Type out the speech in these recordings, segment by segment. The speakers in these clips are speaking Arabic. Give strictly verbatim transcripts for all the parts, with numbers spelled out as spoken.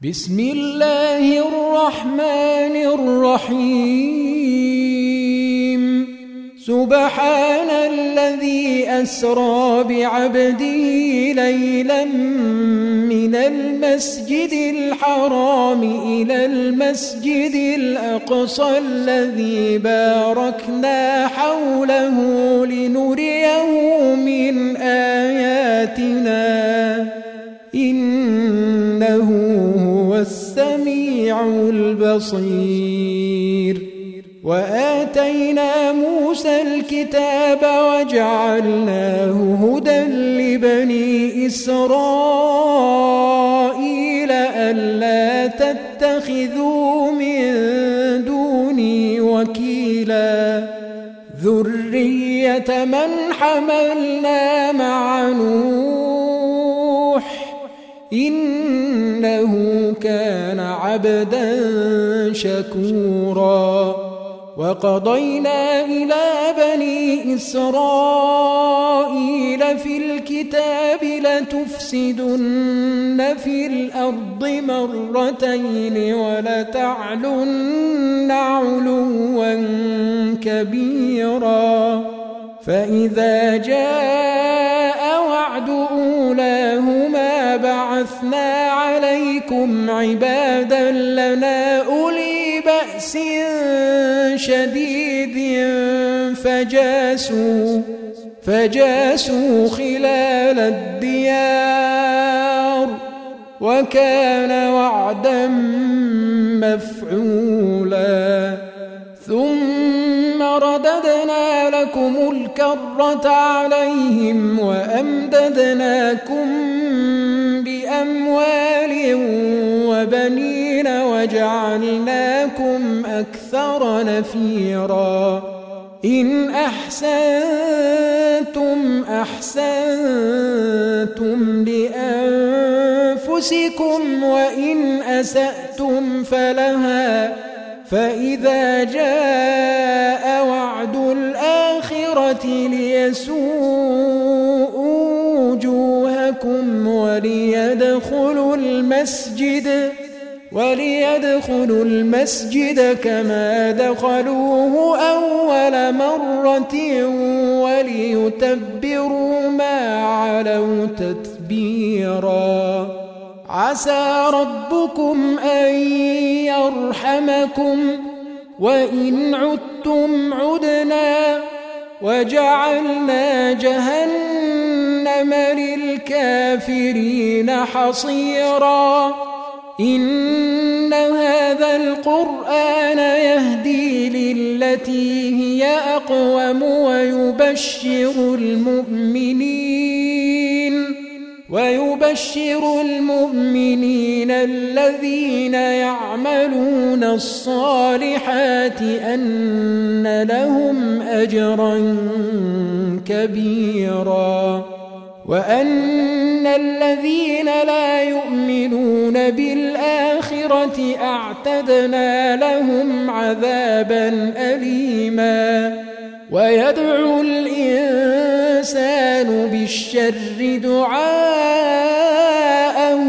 بسم الله الرحمن الرحيم سبحان الذي أسرى بعبده ليلا من المسجد الحرام إلى المسجد الأقصى الذي باركنا حوله لنريه من آياتنا إنه هو السميع البصير. وآتينا موسى الكتاب وجعلناه هدى لبني إسرائيل ألا تتخذوا من دوني وكيلا ذرية من حملنا مع نوح إنه كان عبدا شكورا. وقضينا إلى بني إسرائيل في الكتاب لتفسدن في الأرض مرتين ولتعلن علوا كبيرا. فإذا جاء وعد أولاهما بعثنا عليكم عبادا لنا أولي بأس شديد فجاسوا فجاسوا خلال الديار وكان وعدا مفعولا. ثم رددنا لكم الكرة عليهم وأمددناكم بأموال وبنين وجعلناكم أكثر نفيرا. إن أحسنتم أحسنتم لأنفسكم وإن أسأتم فلها. فإذا جاء وعد الآخرة ليسوءوا وجوهكم وليدخلوا المسجد وليدخلوا المسجد كما دخلوه أول مرة وليتبروا ما علوا تتبيرا. عسى ربكم أن يرحمكم وإن عدتم عدنا وجعلنا جهنم للكافرين حصيرا. إن هذا القرآن يهدي للتي هي أقوم ويبشر المؤمنين ويبشر المؤمنين الذين يعملون الصالحات أن لهم أجرا كبيرا. وأن الذين لا يؤمنون بالآخرة أعتدنا لهم عذابا أليما. ويدعو الإنسان بالشر دعاءه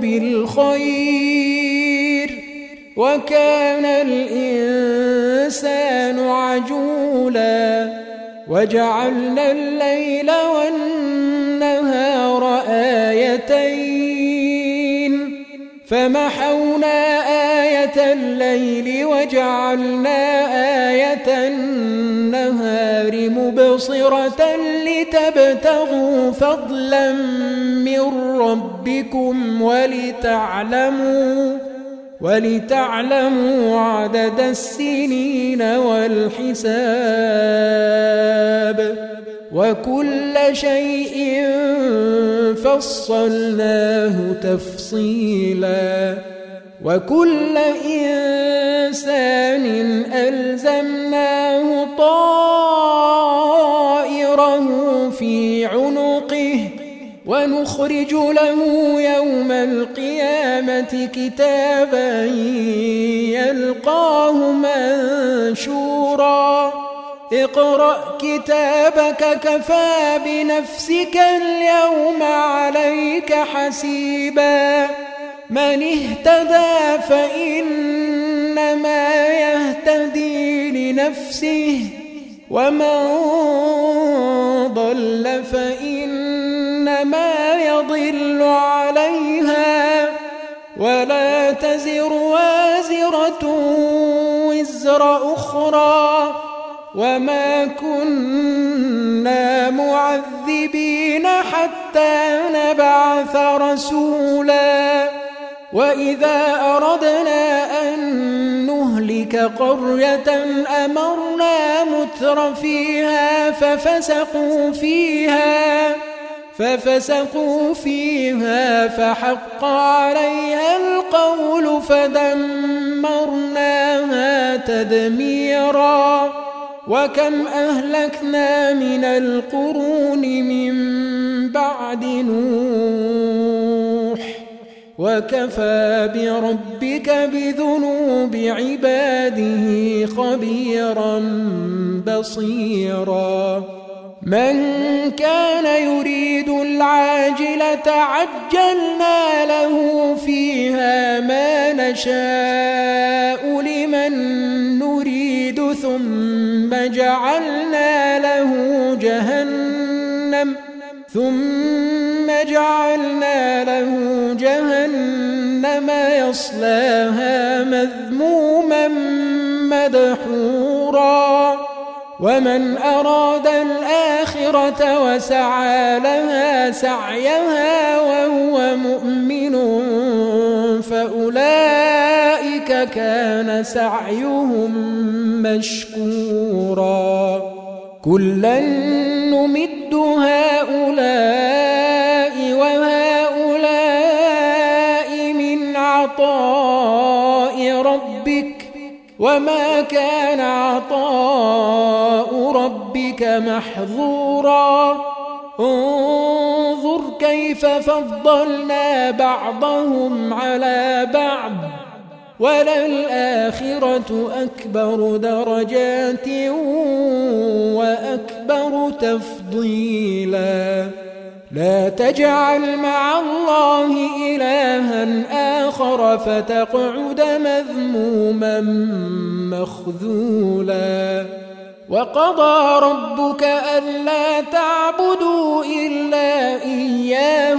بالخير وكان الإنسان عجولا. وجعلنا الليل والنهار آيتين فمحونا آية الليل وجعلنا آية النهار مبصرة لتبتغوا فضلا من ربكم ولتعلموا ولتعلموا عدد السنين والحساب وكل شيء فصلناه تفصيلا. وكل إنسان ألزمناه طائره في عنقه ونخرج له يوم القيامة كتابا يلقاه منشورا. اقرأ كتابك كفى بنفسك اليوم عليك حسيبا من اهتدى فإنما يهتدي لنفسه ومن ضل فإنما يضل عليها ولا تزر وازرة وزر أخرى وما كنا معذبين حتى نبعث رسولا وإذا أردنا أن نهلك قرية أمرنا متر فيها ففسقوا فيها ففسقوا فيها فحق عليها القول فدمرناها تدميرا وكم أهلكنا من القرون من بعد نوح وكفى بربك بذنوب عباده خبيرا بصيرا من كان يريد العاجلة عجلنا له فيها ما نشاء لمن نريد ثم جعلنا له جهنم ثم جعلنا له جهنم يصلاها مذموما مدحورا ومن أراد الآخرة وسعى لها سعيها وهو مؤمن فأولئك كان سعيهم مشكورا كلا نمد هؤلاء وهؤلاء من عطاء ربك وما كان عطاء ربك محظورا انظر كيف فضلنا بعضهم على بعض وللآخرة أكبر درجات وأكبر تفضيلا لا تجعل مع الله إلها آخر فتقعد مذموما مخذولا وقضى ربك ألا تعبدوا إلا إياه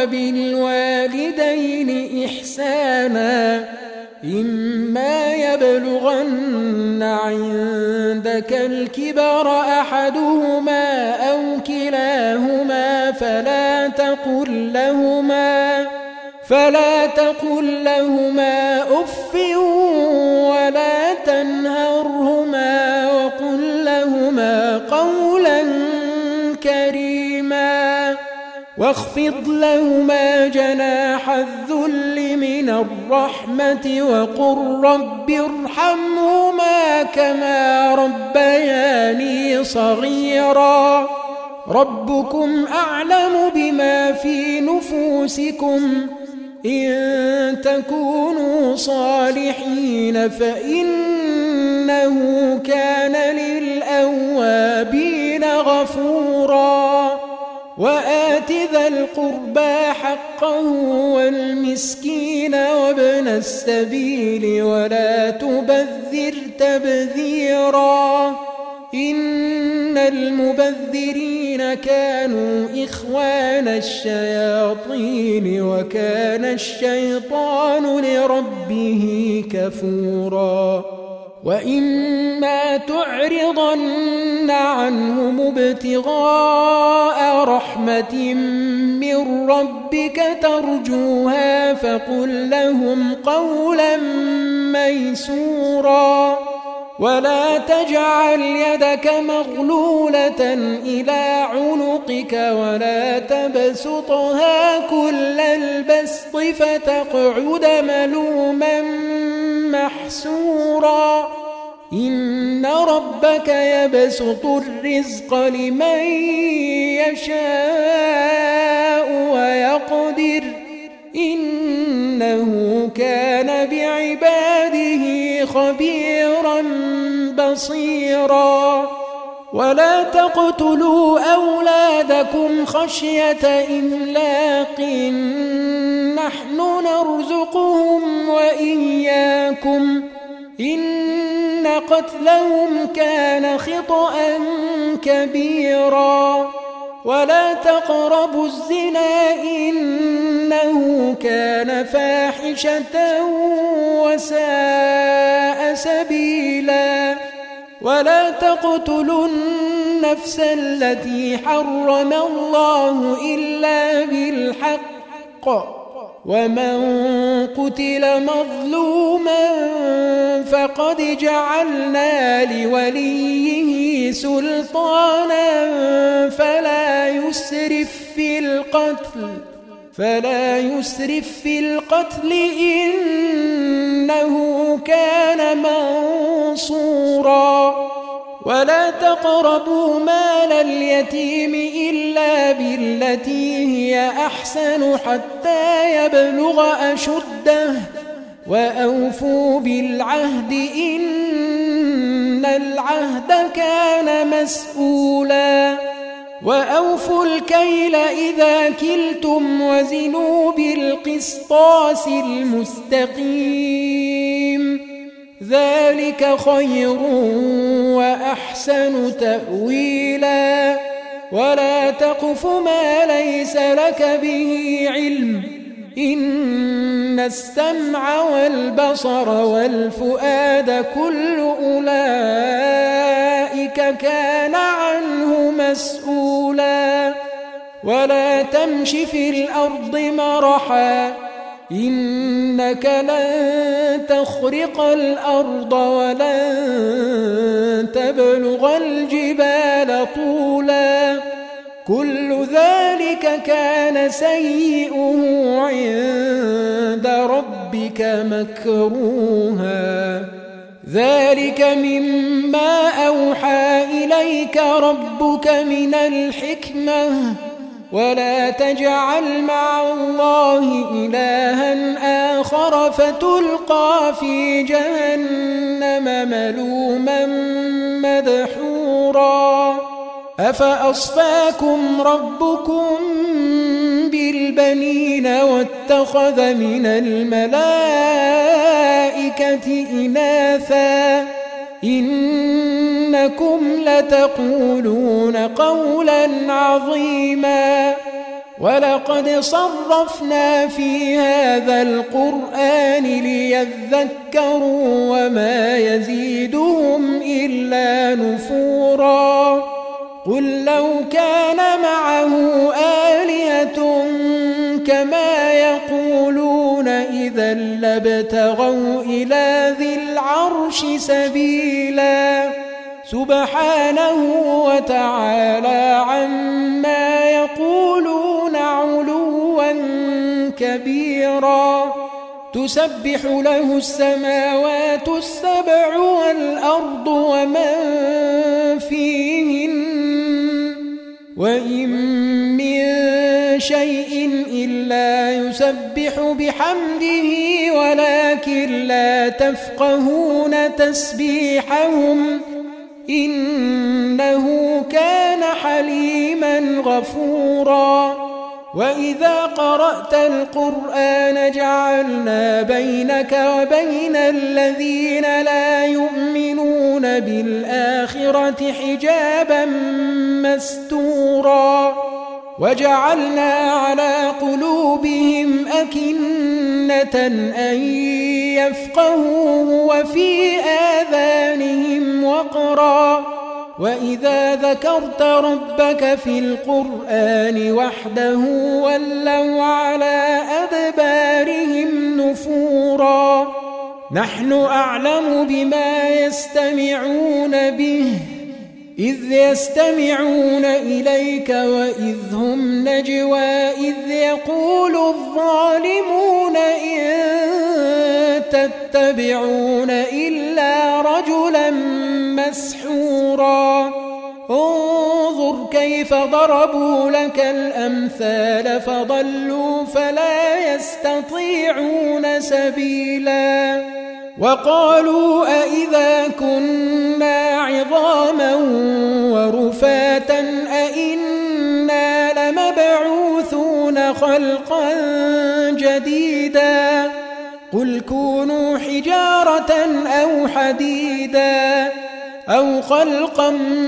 وبالوالدين إحسانا إما يبلغن عندك الكبر أحدهما أو كلاهما فلا تقل لهما فلا تقل لهما أف ولا تنهرهما وقل لهما قولا كريما واخفض لهما جناح الذل من الرحمة وقل رب ارحمهما كما ربياني صغيرا ربكم أعلم بما في نفوسكم إن تكونوا صالحين فإنه كان للأوابين غفورا وآت ذا القربى حقه والمسكين وابن السبيل ولا تبذر تبذيرا إن المبذرين كانوا إخوان الشياطين وكان الشيطان لربه كفورا وإما تعرضن عنهم ابتغاء رحمة من ربك ترجوها فقل لهم قولا ميسورا ولا تجعل يدك مغلولة إلى عنقك ولا تبسطها كل البسط فتقعد ملوما محسورا إن ربك يبسط الرزق لمن يشاء ويقدر إنه كان بعباده خبيرا بصيرا ولا تقتلوا أولادكم خشية إملاق نحن نحن نرزقهم وإياكم إن قتلهم كان خطأ كبيرا ولا تقربوا الزنا إنه كان فاحشة وساء سبيلا ولا تقتلوا النفس التي حرم الله إلا بالحق ومن قتل مظلوما فقد جعلنا لوليه سلطانا فلا يسرف في القتل فلا يسرف في القتل إنه كان منصورا ولا تقربوا مال اليتيم إلا بالتي هي أحسن حتى يبلغ أشده وأوفوا بالعهد إن العهد كان مسؤولا وأوفوا الكيل إذا كلتم وزنوا بالقسطاس المستقيم ذلك خير وأحسن تأويلا ولا تقف ما ليس لك به علم إن السمع والبصر والفؤاد كل أولئك كان عنه مسؤولا ولا تمش في الأرض مرحا إنك لن تخرق الأرض ولن تبلغ الجبال طولا كل ذلك كان سيئه عند ربك مكروها ذلك مما أوحى إليك ربك من الحكمة ولا تجعل مع الله إلها آخر فتلقى في جهنم ملوما مدحورا أفأصفاكم ربكم بالبنين واتخذ من الملائكة إناثا إنكم لتقولون قولا عظيما ولقد صرفنا في هذا القرآن ليذكروا وما يزيدهم إلا نفورا قل لو كان معه آلهة كما يقولون إذا لابتغوا إلى ذي العرش سبيلا سبحانه وتعالى عما يقولون علوا كبيرا تسبح له السماوات السبع والأرض ومن فيهن وإن من شيء إلا يسبح بحمده ولكن لا تفقهون تسبيحهم إنه كان حليما غفورا وإذا قرأت القرآن جعلنا بينك وبين الذين لا يؤمنون بالآخرة حجابا مستورا وجعلنا على قلوبهم أكنة أن يفقهوه وفي آذانهم وقرا وإذا ذكرت ربك في القرآن وحده ولوا على أدبارهم نفورا نحن أعلم بما يستمعون به إذ يستمعون إليك وإذ هم نجوى إذ يقول الظالمون إن تتبعون إلا رجلا مسحورا انظر كيف ضربوا لك الأمثال فضلوا فلا يستطيعون سبيلا وقالوا أئذا كنا عظاما ورفاتا أئنا لمبعوثون خلقا جديدا قل كونوا حجارة أو حديدا أو خلقا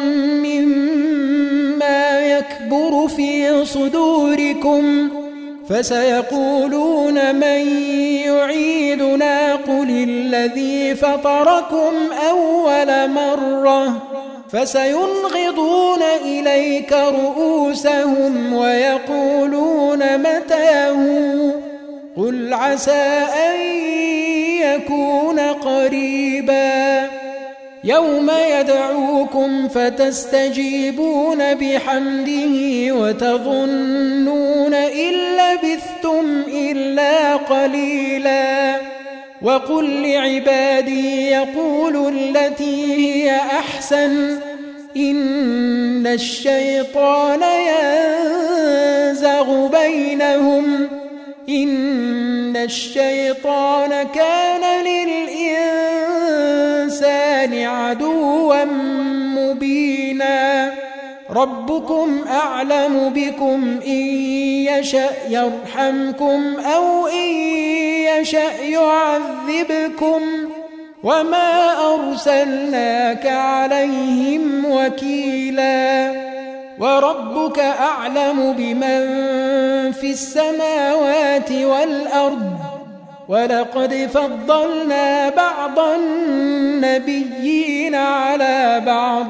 مما يكبر في صدوركم فسيقولون من يعيدنا قل الذي فطركم أول مرة فسينغضون إليك رؤوسهم ويقولون متاه قل عسى أن يكون قريبا يوم يدعوكم فتستجيبون بحمده وتظنون إن لبثتم إلا قليلا وقل لعبادي يقولوا التي هي أحسن إن الشيطان ينزغ بينهم إن الشيطان كان للإنسان عدوا مبينا ربكم أعلم بكم إن يشأ يرحمكم أو إن يشأ يعذبكم وما أرسلناك عليهم وكيلا وربك أعلم بمن في السماوات والأرض ولقد فضلنا بعض النبيين على بعض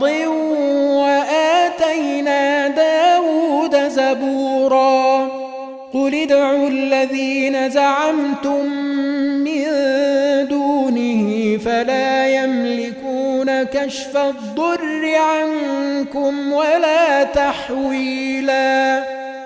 وآتينا داود زبورا قل ادعوا الذين زعمتم من دونه فلا يملكون كشف الضر عنكم ولا تحويلا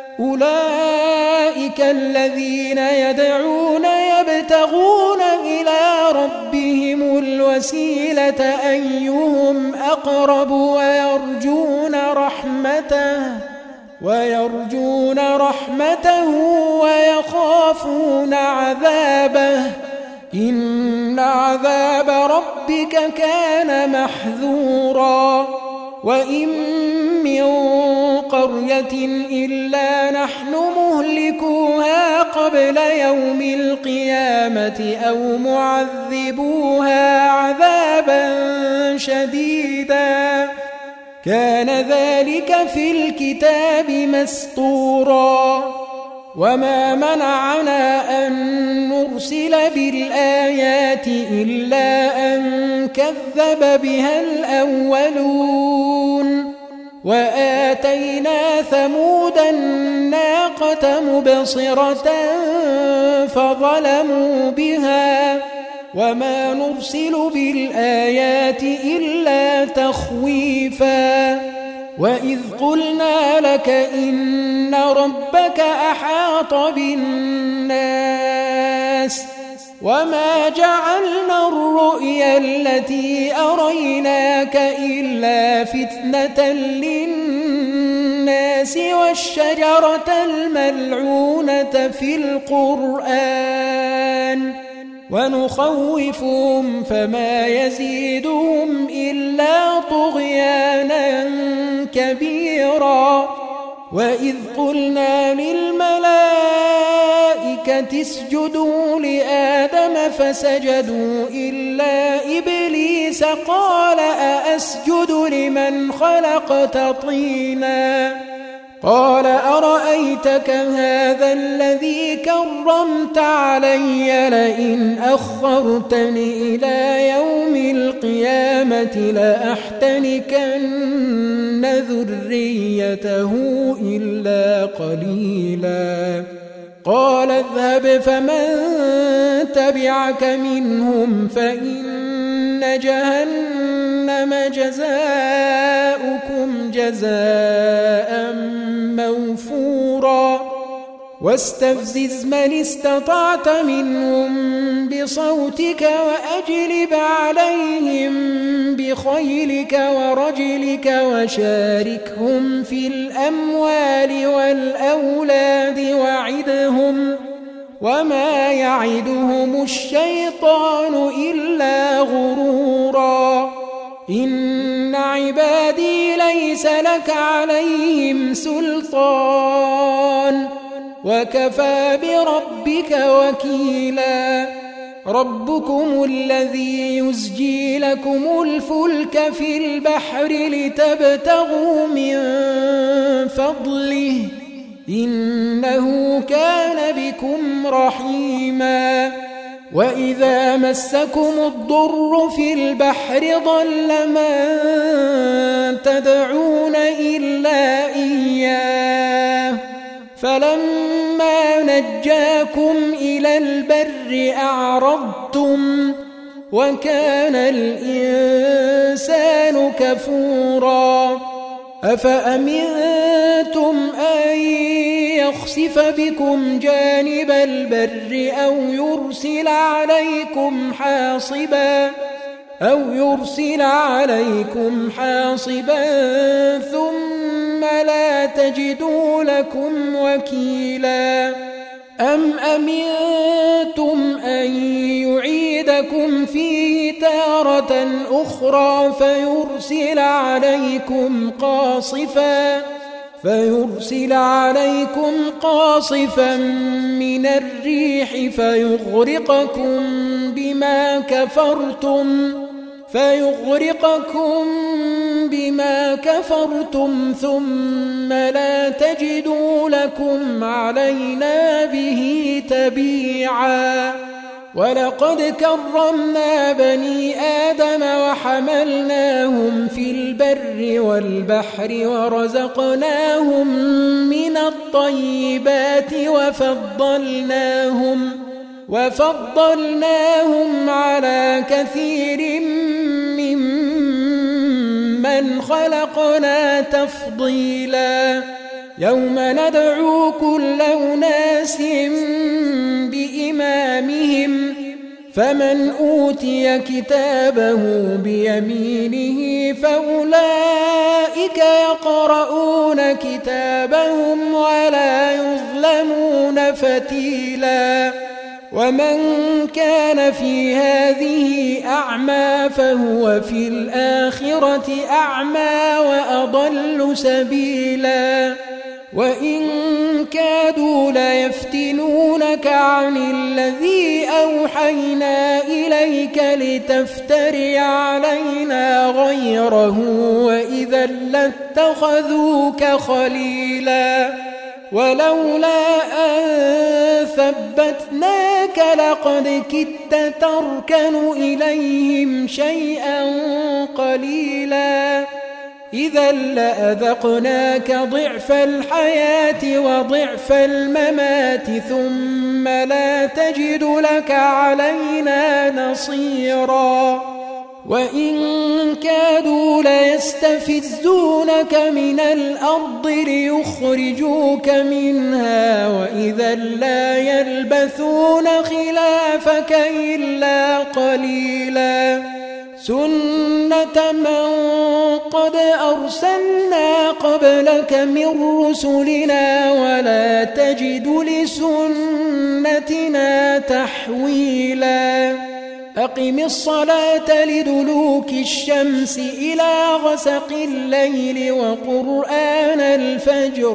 أولئك الذين يدعون يبتغون إلى ربهم الوسيلة أيهم أقرب ويرجون رحمته ويرجون رحمته ويخافون عذابه إن عذاب ربك كان محذورا وإن من قرية إلا نحن مهلكوها قبل يوم القيامة أو معذبوها عذابا شديدا كان ذلك في الكتاب مسطورا وما منعنا أن نرسل بالآيات إلا أن كذب بها الأولون وآتينا ثمود الناقة مبصرة فظلموا بها وما نرسل بالآيات إلا تخويفا وإذ قلنا لك إن ربك أحاط بالناس وما جعلنا الرؤيا التي أريناك إلا فتنة للناس والشجرة الملعونة في القرآن ونخوفهم فما يزيدهم إلا طغيانا كبيرا وإذ قلنا للملائكة اسجدوا لآدم فسجدوا إلا إبليس قال أأسجد لمن خلقت طينا قال أرأيتك هذا الذي كرمت علي لئن أخرتني إلى يوم القيامة لأحتنكن ذريته إلا قليلا قال اذهب فمن تبعك منهم فإن جهنم جزاؤكم جزاء موفورا واستفزز من استطعت منهم بصوتك وأجلب عليهم بخيلك ورجلك وشاركهم في الأموال والأولاد وعدهم وما يعدهم الشيطان إلا غرورا إن عبادي ليس لك عليهم سلطان وكفى بربك وكيلا ربكم الذي يزجي لكم الفلك في البحر لتبتغوا من فضله إنه كان بكم رحيما وإذا مسكم الضر في البحر ضل من تدعون إلا إياه فلما نجاكم إلى البر أعرضتم وكان الإنسان كفورا أفأمنتم أن يخسف بكم جانب البر أو يرسل عليكم حاصبا أو يرسل عليكم حاصبا ثم لا تجدوا لكم وكيلا أم أمنتم أن يعيدكم فيه تارة أخرى فيرسل عليكم قاصفا فيرسل عليكم قاصفا من الريح فيغرقكم بما كفرتم فيغرقكم بما كفرتم ثم لا تجدوا لكم علينا به تبيعا ولقد كرمنا بني آدم وحملناهم في البر والبحر ورزقناهم من الطيبات وفضلناهم وفضلناهم على كثير ممن خلقنا تفضيلا يوم ندعو كل أناس بإمامهم فمن أوتي كتابه بيمينه فأولئك يقرؤون كتابهم ولا يظلمون فتيلا ومن كان في هذه أعمى فهو في الآخرة أعمى وأضل سبيلا وإن كادوا ليفتنونك عن الذي أوحينا إليك لتفتري علينا غيره وإذا لاتخذوك خليلا ولولا أن ثبتناك لقد كدت تركن إليهم شيئا قليلا إذا لأذقناك ضعف الحياة وضعف الممات ثم لا تجد لك علينا نصيرا وإن كادوا ليستفزونك من الأرض ليخرجوك منها وإذا لا يلبثون خلافك إلا قليلا سنة من قد أرسلنا قبلك من رسلنا ولا تجد لسنتنا تحويلا أقم الصلاة لدلوك الشمس إلى غسق الليل وقرآن الفجر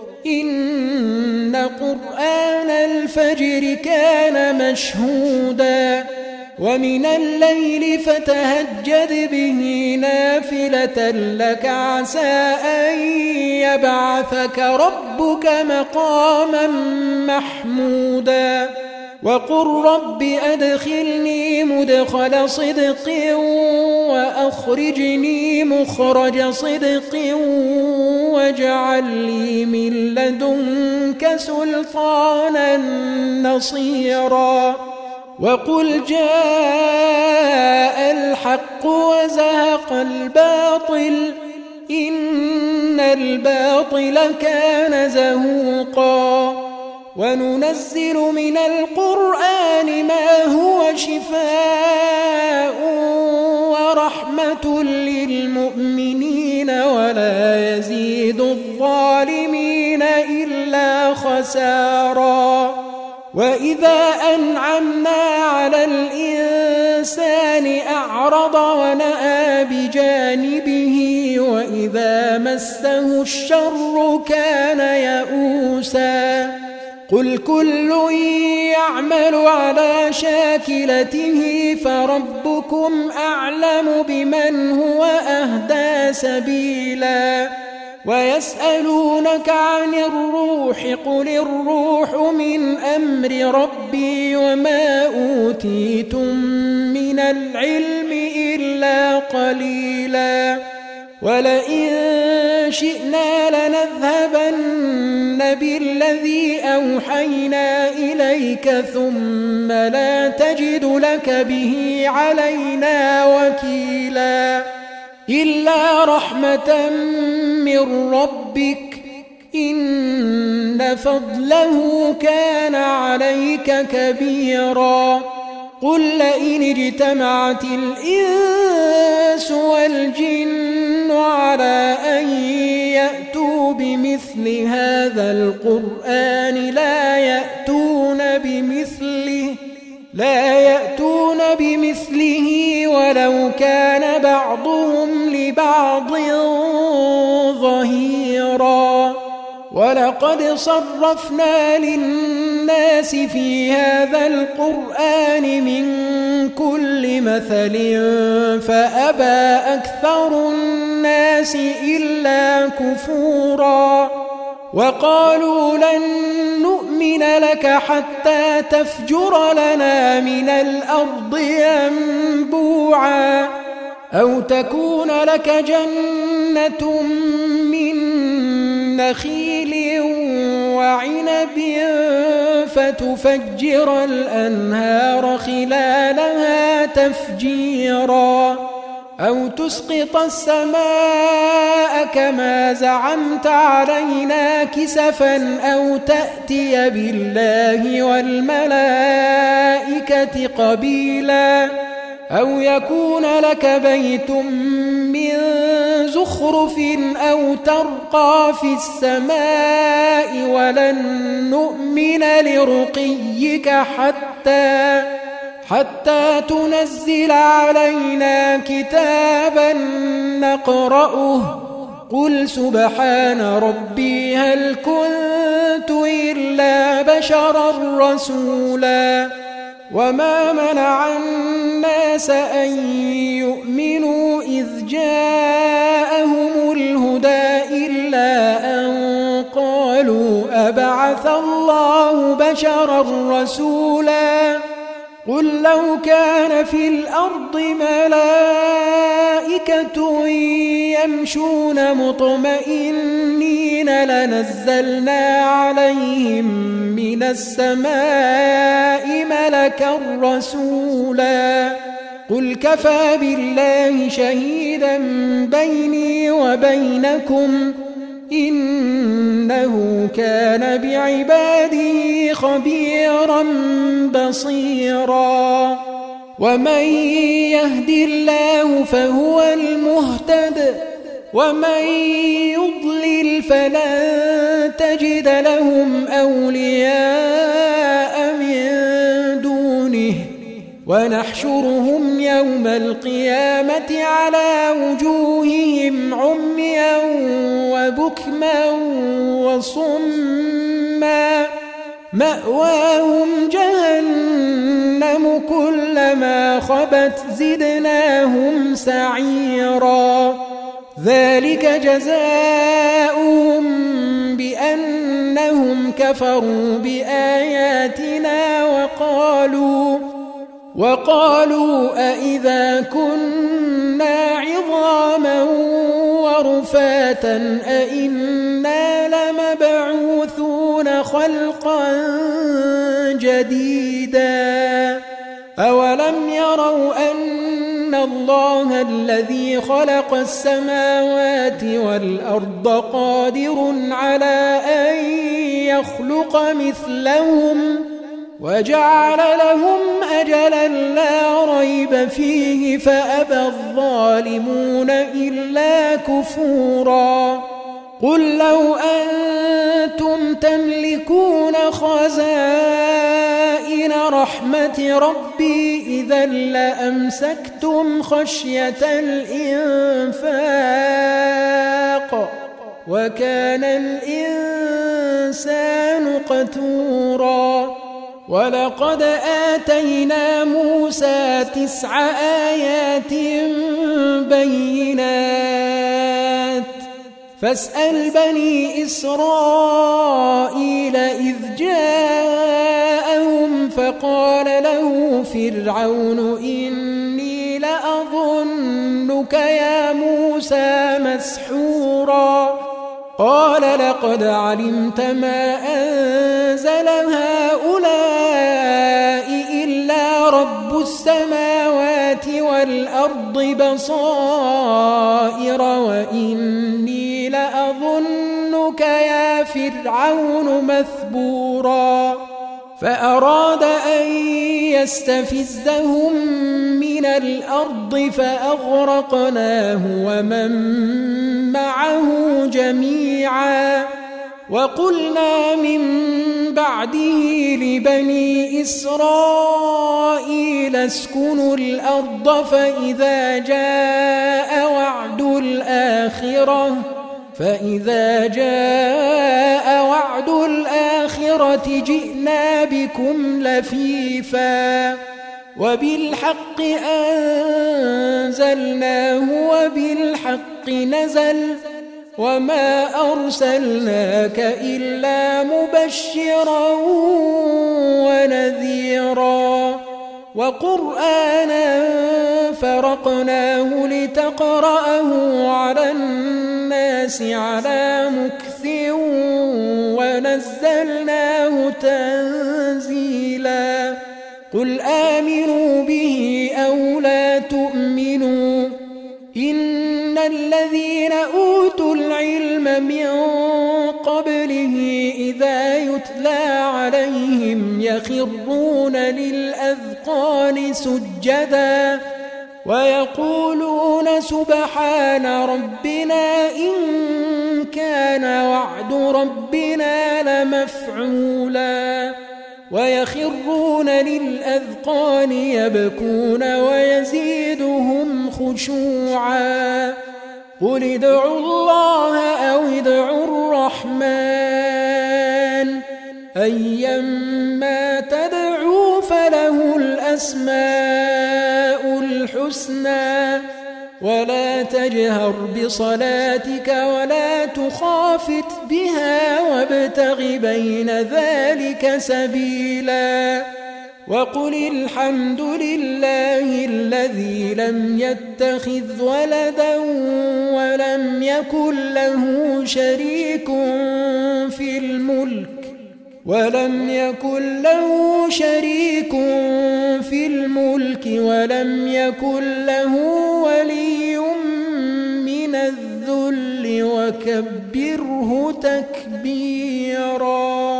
إن قرآن الفجر كان مشهودا ومن الليل فتهجد به نافلة لك عسى أن يبعثك ربك مقاما محمودا وقل رب أدخلني مدخل صدق وأخرجني مخرج صدق واجعل لي من لدنك سلطانا نصيرا وقل جاء الحق وزهق الباطل إن الباطل كان زهوقا وننزل من القرآن ما هو شفاء ورحمة للمؤمنين ولا يزيد الظالمين إلا خسارا وإذا أنعمنا على الإنسان أعرض ونأى بجانبه وإذا مسه الشر كان يئوسا قل كل يعمل على شاكلته فربكم أعلم بمن هو أهدى سبيلا ويسألونك عن الروح قل الروح من أمر ربي وما أوتيتم من العلم إلا قليلا ولئن شئنا لنذهبن بالذي أوحينا إليك ثم لا تجد لك به علينا وكيلا إلا رحمة من ربك إن فضله كان عليك كبيرا قل لئن اجتمعت الإنس والجن على أن يأتوا بمثل هذا القرآن لا يأتون بمثله لا يأتون بمثله ولو كان بعضهم لبعض ظهيرا ولقد صرفنا للناس في هذا القرآن من كل مثل فأبى أكثر الناس إلا كفورا وقالوا لن نؤمن لك حتى تفجر لنا من الأرض ينبوعا أو تكون لك جنة من نخيل وعنب فتفجر الأنهار خلالها تفجيرا أو تسقط السماء كما زعمت علينا كسفا أو تأتي بالله والملائكة قبيلا أو يكون لك بيت من زخرف أو ترقى في السماء ولن نؤمن لرقيك حتى حتى تنزل علينا كتابا نقرأه قل سبحان ربي هل كنت إلا بشرا رسولا وما منع الناس أن يؤمنوا إذ جاءهم الهدى إلا أن قالوا أبعث الله بشرا رسولا قل لو كان في الأرض ملائكة يمشون مطمئنين لنزلنا عليهم من السماء ملكا رسولا قل كفى بالله شهيدا بيني وبينكم إنه كان بعباده خبيرا بصيرا ومن يهد الله فهو المهتد ومن يضلل فلن تجد لهم أولياء من دونه ونحشرهم يوم القيامة على وجوههم عميا وبكما وصما مأواهم جهنم كلما خبت زدناهم سعيرا ذلك جزاؤهم بأنهم كفروا بآياتنا وقالوا وقالوا أإذا كنا عظاما ورفاتا أإنا لمبعوثون خلقا جديدا أولم يروا أن الله الذي خلق السماوات والأرض قادر على أن يخلق مثلهم وجعل لهم أجلا لا ريب فيه فأبى الظالمون إلا كفورا قل لو أنتم تملكون خزائن رحمة ربي إذا لأمسكتم خشية الإنفاق وكان الإنسان الإنسان قتورا ولقد آتينا موسى تسع آيات بينات فاسأل بني إسرائيل إذ جاءهم فقال له فرعون إني لأظنك يا موسى مسحورا قال لقد علمت ما أنزل هؤلاء إلا رب السماوات والأرض بصائر وإني لأظنك يا فرعون مثبورا فأراد أن يستفزهم من الأرض فأغرقناه ومن معه جميعا وقلنا من بعده لبني إسرائيل اسكنوا الأرض فإذا جاء وعد الآخرة فإذا جاء وعد الآخرة جئنا بكم لفيفا وبالحق أنزلناه وبالحق نزل وما أرسلناك إلا مبشرا ونذيرا وقرآنا فرقناه لتقرأه على الناس على مكث ونزلناه تنزيلا قل آمنوا به أو لا تؤمنوا إن الذين أوتوا العلم من قبله إذا يتلى عليهم يخرون للأذقان سجدا ويقولون سبحان ربنا إن كان وعد ربنا لمفعولا ويخرون للأذقان يبكون ويزيدهم خشوعا قل ادعوا الله أو ادعوا الرحمن أيما تدعوا فله الأسماء الحسنى ولا تجهر بصلاتك ولا تخافت بها وابتغ بين ذلك سبيلا وقل الحمد لله الذي لم يتخذ ولدا ولم يكن له شريك في الملك ولم يكن له شريك في الملك ولم يكن له ولي من الذل وكبره تكبيرا.